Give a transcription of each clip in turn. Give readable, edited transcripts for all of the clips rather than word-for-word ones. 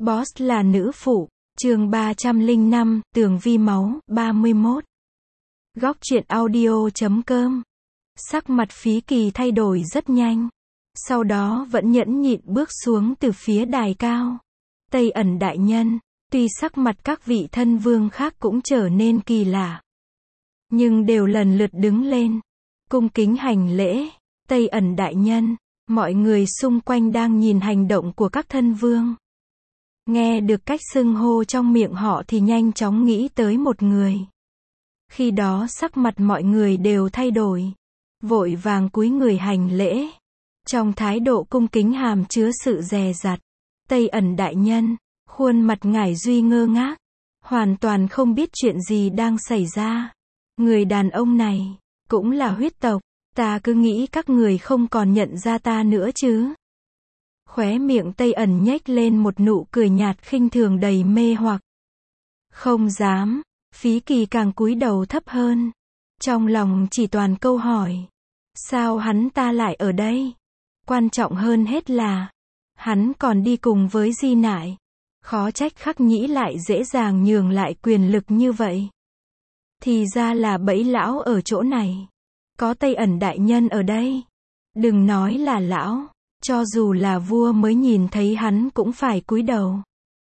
Boss là nữ phụ, chương 305, tường vi máu, 31. Góc truyện audio.com. Sắc mặt Phí Kỳ thay đổi rất nhanh. Sau đó vẫn nhẫn nhịn bước xuống từ phía đài cao. Tây Ẩn đại nhân, tuy sắc mặt các vị thân vương khác cũng trở nên kỳ lạ, nhưng đều lần lượt đứng lên, cung kính hành lễ. Tây Ẩn đại nhân, mọi người xung quanh đang nhìn hành động của các thân vương. Nghe được cách xưng hô trong miệng họ thì nhanh chóng nghĩ tới một người. Khi đó sắc mặt mọi người đều thay đổi, vội vàng cúi người hành lễ, trong thái độ cung kính hàm chứa sự dè dặt. Tây Ẩn đại nhân, khuôn mặt Ngải Duy ngơ ngác, hoàn toàn không biết chuyện gì đang xảy ra. Người đàn ông này cũng là huyết tộc, ta cứ nghĩ các người không còn nhận ra ta nữa chứ. Khóe miệng Tây Ẩn nhếch lên một nụ cười nhạt khinh thường đầy mê hoặc. Không dám. Phí Kỳ càng cúi đầu thấp hơn, trong lòng chỉ toàn câu hỏi. Sao hắn ta lại ở đây? Quan trọng hơn hết là hắn còn đi cùng với Di Nại. Khó trách Khắc Nhĩ lại dễ dàng nhường lại quyền lực như vậy. Thì ra là bẫy lão ở chỗ này. Có Tây Ẩn đại nhân ở đây, đừng nói là lão, cho dù là vua mới nhìn thấy hắn cũng phải cúi đầu.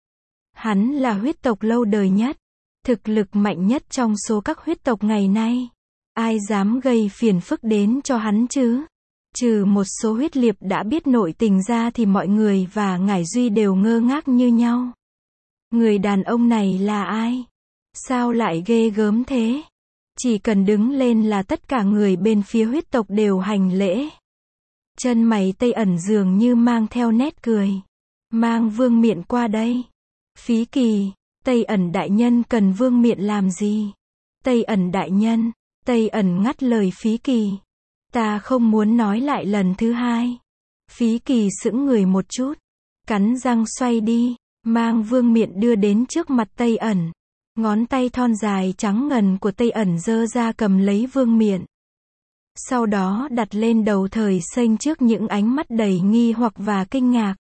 Hắn là huyết tộc lâu đời nhất, thực lực mạnh nhất trong số các huyết tộc ngày nay. Ai dám gây phiền phức đến cho hắn chứ? Trừ một số huyết liệp đã biết nội tình ra thì mọi người và Ngải Duy đều ngơ ngác như nhau. Người đàn ông này là ai? Sao lại ghê gớm thế? Chỉ cần đứng lên là tất cả người bên phía huyết tộc đều hành lễ. Chân mày Tây Ẩn dường như mang theo nét cười. Mang Vương Miện qua đây. Phí Kỳ, Tây Ẩn đại nhân cần Vương Miện làm gì? Tây Ẩn đại nhân, Tây Ẩn ngắt lời Phí Kỳ. Ta không muốn nói lại lần thứ hai. Phí Kỳ sững người một chút, cắn răng xoay đi, mang Vương Miện đưa đến trước mặt Tây Ẩn. Ngón tay thon dài trắng ngần của Tây Ẩn giơ ra cầm lấy Vương Miện. Sau đó đặt lên đầu Thời Xanh trước những ánh mắt đầy nghi hoặc và kinh ngạc.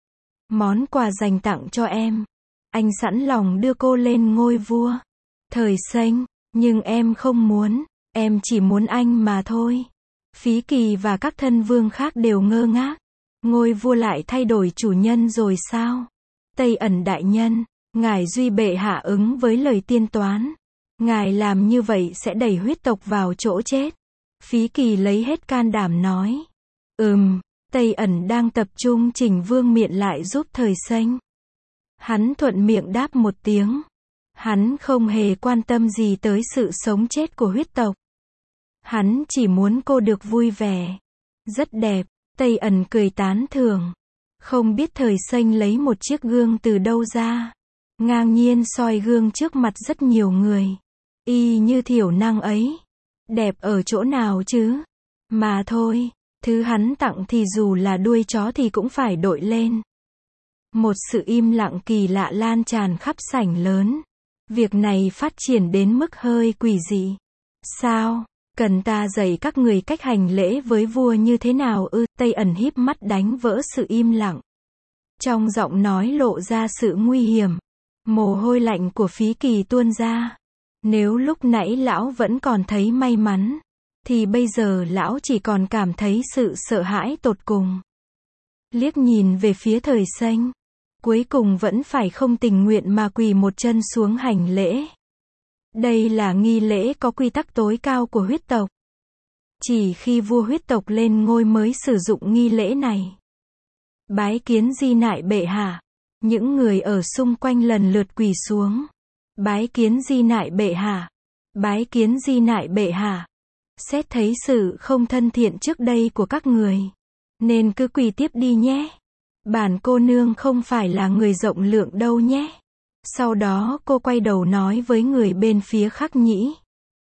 Món quà dành tặng cho em. Anh sẵn lòng đưa cô lên ngôi vua. Thời Xanh, nhưng em không muốn, em chỉ muốn anh mà thôi. Phí Kỳ và các thân vương khác đều ngơ ngác. Ngôi vua lại thay đổi chủ nhân rồi sao? Tây Ẩn đại nhân, Ngải Duy bệ hạ ứng với lời tiên toán. Ngài làm như vậy sẽ đẩy huyết tộc vào chỗ chết. Phí Kỳ lấy hết can đảm nói. Tây Ẩn đang tập trung chỉnh Vương Miện lại giúp Thời Xanh. Hắn thuận miệng đáp một tiếng. Hắn không hề quan tâm gì tới sự sống chết của huyết tộc. Hắn chỉ muốn cô được vui vẻ. Rất đẹp, Tây Ẩn cười tán thưởng. Không biết Thời Xanh lấy một chiếc gương từ đâu ra. Ngang nhiên soi gương trước mặt rất nhiều người. Y như thiểu năng ấy. Đẹp ở chỗ nào chứ? Mà thôi, thứ hắn tặng thì dù là đuôi chó thì cũng phải đội lên. Một sự im lặng kỳ lạ lan tràn khắp sảnh lớn. Việc này phát triển đến mức hơi quỷ dị. Sao? Cần ta dạy các người cách hành lễ với vua như thế nào ư? Tây Ẩn híp mắt đánh vỡ sự im lặng. Trong giọng nói lộ ra sự nguy hiểm. Mồ hôi lạnh của Phí Kỳ tuôn ra. Nếu lúc nãy lão vẫn còn thấy may mắn, thì bây giờ lão chỉ còn cảm thấy sự sợ hãi tột cùng. Liếc nhìn về phía Thời Xanh, cuối cùng vẫn phải không tình nguyện mà quỳ một chân xuống hành lễ. Đây là nghi lễ có quy tắc tối cao của huyết tộc. Chỉ khi vua huyết tộc lên ngôi mới sử dụng nghi lễ này. Bái kiến Di Nại bệ hạ. Những người ở xung quanh lần lượt quỳ xuống. Bái kiến Di Nại bệ hạ. Bái kiến Di Nại bệ hạ. Xét thấy sự không thân thiện trước đây của các người, nên cứ quỳ tiếp đi nhé. Bản cô nương không phải là người rộng lượng đâu nhé. Sau đó cô quay đầu nói với người bên phía Khắc Nhĩ.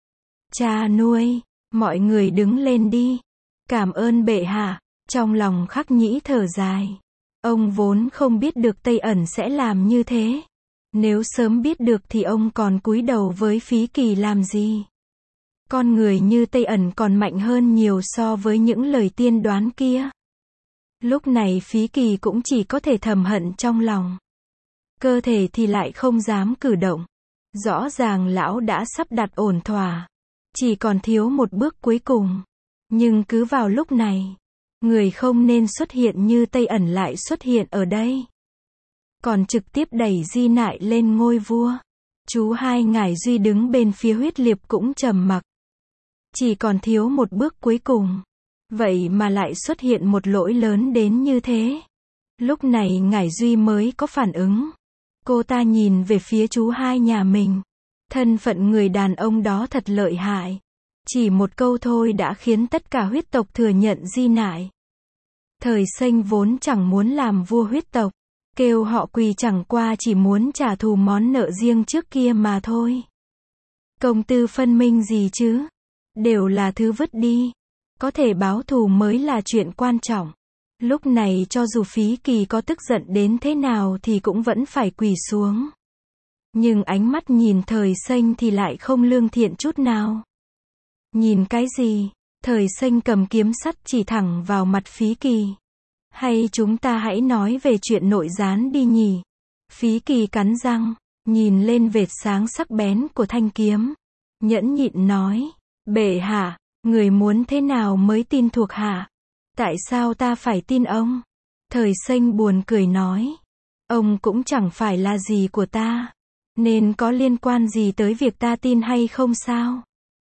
Cha nuôi, mọi người đứng lên đi. Cảm ơn bệ hạ. Trong lòng Khắc Nhĩ thở dài. Ông vốn không biết được Tây Ẩn sẽ làm như thế. Nếu sớm biết được thì ông còn cúi đầu với Phí Kỳ làm gì? Con người như Tây Ẩn còn mạnh hơn nhiều so với những lời tiên đoán kia. Lúc này Phí Kỳ cũng chỉ có thể thầm hận trong lòng. cơ thể thì lại không dám cử động. Rõ ràng lão đã sắp đặt ổn thỏa, chỉ còn thiếu một bước cuối cùng. Nhưng cứ vào lúc này, người không nên xuất hiện như Tây Ẩn lại xuất hiện ở đây. Còn trực tiếp đẩy Di Nại lên ngôi vua. Chú hai Ngải Duy đứng bên phía Huyết Liệp cũng trầm mặc. Chỉ còn thiếu một bước cuối cùng. Vậy mà lại xuất hiện một lỗi lớn đến như thế. Lúc này Ngải Duy mới có phản ứng. Cô ta nhìn về phía chú hai nhà mình. Thân phận người đàn ông đó thật lợi hại. Chỉ một câu thôi đã khiến tất cả huyết tộc thừa nhận Di Nại. Thời Xanh vốn chẳng muốn làm vua huyết tộc. Kêu họ quỳ chẳng qua chỉ muốn trả thù món nợ riêng trước kia mà thôi. Công tư phân minh gì chứ? Đều là thứ vứt đi. Có thể báo thù mới là chuyện quan trọng. Lúc này cho dù Phí Kỳ có tức giận đến thế nào thì cũng vẫn phải quỳ xuống. Nhưng ánh mắt nhìn Thời Xanh thì lại không lương thiện chút nào. Nhìn cái gì? Thời Xanh cầm kiếm sắt chỉ thẳng vào mặt Phí Kỳ. Hay chúng ta hãy nói về chuyện nội gián đi nhỉ? Phí Kỳ cắn răng, nhìn lên vệt sáng sắc bén của thanh kiếm. Nhẫn nhịn nói, bệ hạ, người muốn thế nào mới tin thuộc hạ? Tại sao ta phải tin ông? Thời Xanh buồn cười nói, ông cũng chẳng phải là gì của ta, nên có liên quan gì tới việc ta tin hay không sao?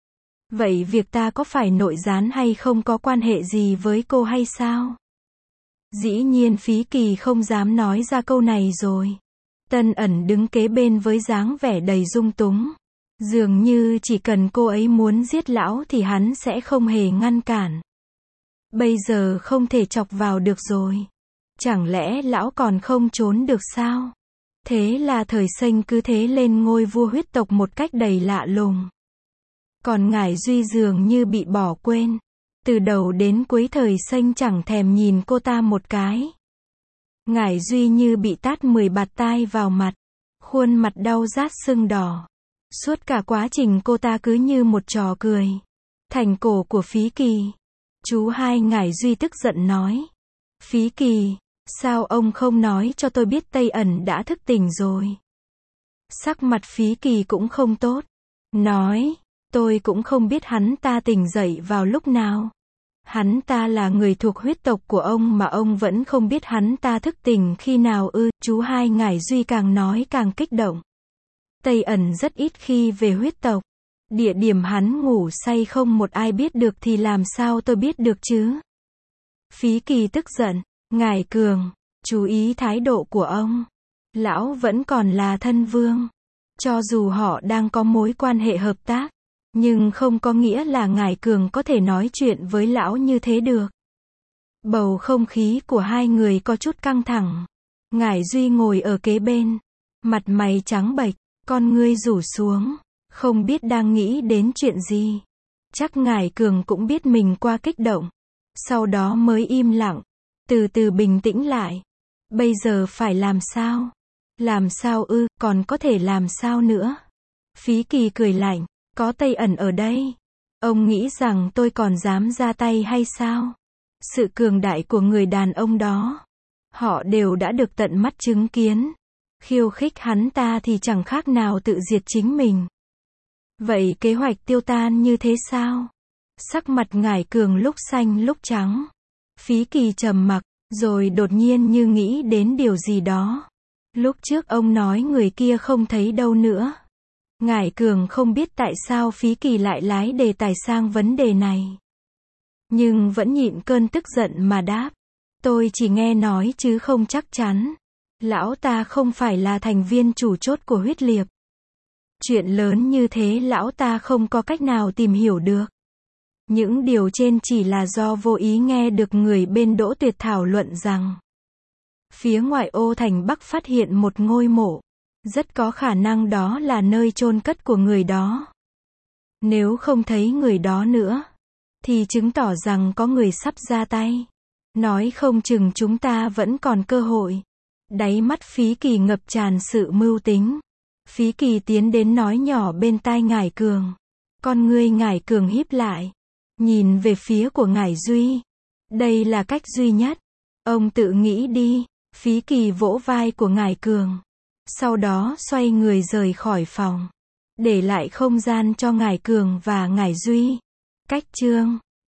Vậy việc ta có phải nội gián hay không có quan hệ gì với cô hay sao? Dĩ nhiên Phí Kỳ không dám nói ra câu này rồi. Tân Ẩn đứng kế bên với dáng vẻ đầy dung túng. Dường như chỉ cần cô ấy muốn giết lão thì hắn sẽ không hề ngăn cản. Bây giờ không thể chọc vào được rồi. Chẳng lẽ lão còn không trốn được sao? Thế là Thời Xanh cứ thế lên ngôi vua huyết tộc một cách đầy lạ lùng. Còn Ngải Duy dường như bị bỏ quên. Từ đầu đến cuối Thời Xanh chẳng thèm nhìn cô ta một cái. Ngải Duy như bị tát 10 bạt tai vào mặt. Khuôn mặt đau rát sưng đỏ. Suốt cả quá trình cô ta cứ như một trò cười. Thành cổ của Phí Kỳ. Chú hai Ngải Duy tức giận nói. Phí Kỳ, sao ông không nói cho tôi biết Tây Ẩn đã thức tỉnh rồi? Sắc mặt Phí Kỳ cũng không tốt. Nói, tôi cũng không biết hắn ta tỉnh dậy vào lúc nào. Hắn ta là người thuộc huyết tộc của ông mà ông vẫn không biết hắn ta thức tỉnh khi nào ư? Chú hai Ngải Duy càng nói càng kích động. Tây Ẩn rất ít khi về huyết tộc. Địa điểm hắn ngủ say không một ai biết được thì làm sao tôi biết được chứ? Phí Kỳ tức giận. Ngải Cường, chú ý thái độ của ông. Lão vẫn còn là thân vương. Cho dù họ đang có mối quan hệ hợp tác, nhưng không có nghĩa là Ngải Cường có thể nói chuyện với lão như thế được. Bầu không khí của hai người có chút căng thẳng. Ngải Duy ngồi ở kế bên. Mặt mày trắng bệch, con ngươi rủ xuống. Không biết đang nghĩ đến chuyện gì. Chắc Ngải Cường cũng biết mình qua kích động. Sau đó mới im lặng. Từ từ bình tĩnh lại. Bây giờ phải làm sao? Làm sao ư? Còn có thể làm sao nữa? Phí Kỳ cười lạnh. Có Tây Ẩn ở đây. Ông nghĩ rằng tôi còn dám ra tay hay sao? Sự cường đại của người đàn ông đó. Họ đều đã được tận mắt chứng kiến. Khiêu khích hắn ta thì chẳng khác nào tự diệt chính mình. Vậy kế hoạch tiêu tan như thế sao? Sắc mặt Ngải Cường lúc xanh lúc trắng. Phí Kỳ trầm mặc, rồi đột nhiên như nghĩ đến điều gì đó. Lúc trước ông nói người kia không thấy đâu nữa. Ngải Cường không biết tại sao Phí Kỳ lại lái đề tài sang vấn đề này. Nhưng vẫn nhịn cơn tức giận mà đáp. Tôi chỉ nghe nói chứ không chắc chắn. Lão ta không phải là thành viên chủ chốt của huyết liệp. Chuyện lớn như thế lão ta không có cách nào tìm hiểu được. Những điều trên chỉ là do vô ý nghe được người bên Đỗ Tuyệt thảo luận rằng phía ngoại ô thành Bắc phát hiện một ngôi mộ. Rất có khả năng đó là nơi chôn cất của người đó. Nếu không thấy người đó nữa, thì chứng tỏ rằng có người sắp ra tay. Nói không chừng chúng ta vẫn còn cơ hội. Đáy mắt Phí Kỳ ngập tràn sự mưu tính. Phí Kỳ tiến đến nói nhỏ bên tai Ngải Cường. Con ngươi Ngải Cường híp lại. Nhìn về phía của Ngải Duy. Đây là cách duy nhất. Ông tự nghĩ đi. Phí Kỳ vỗ vai của Ngải Cường. Sau đó xoay người rời khỏi phòng, để lại không gian cho Ngải Cường và Ngải Duy. Cách chương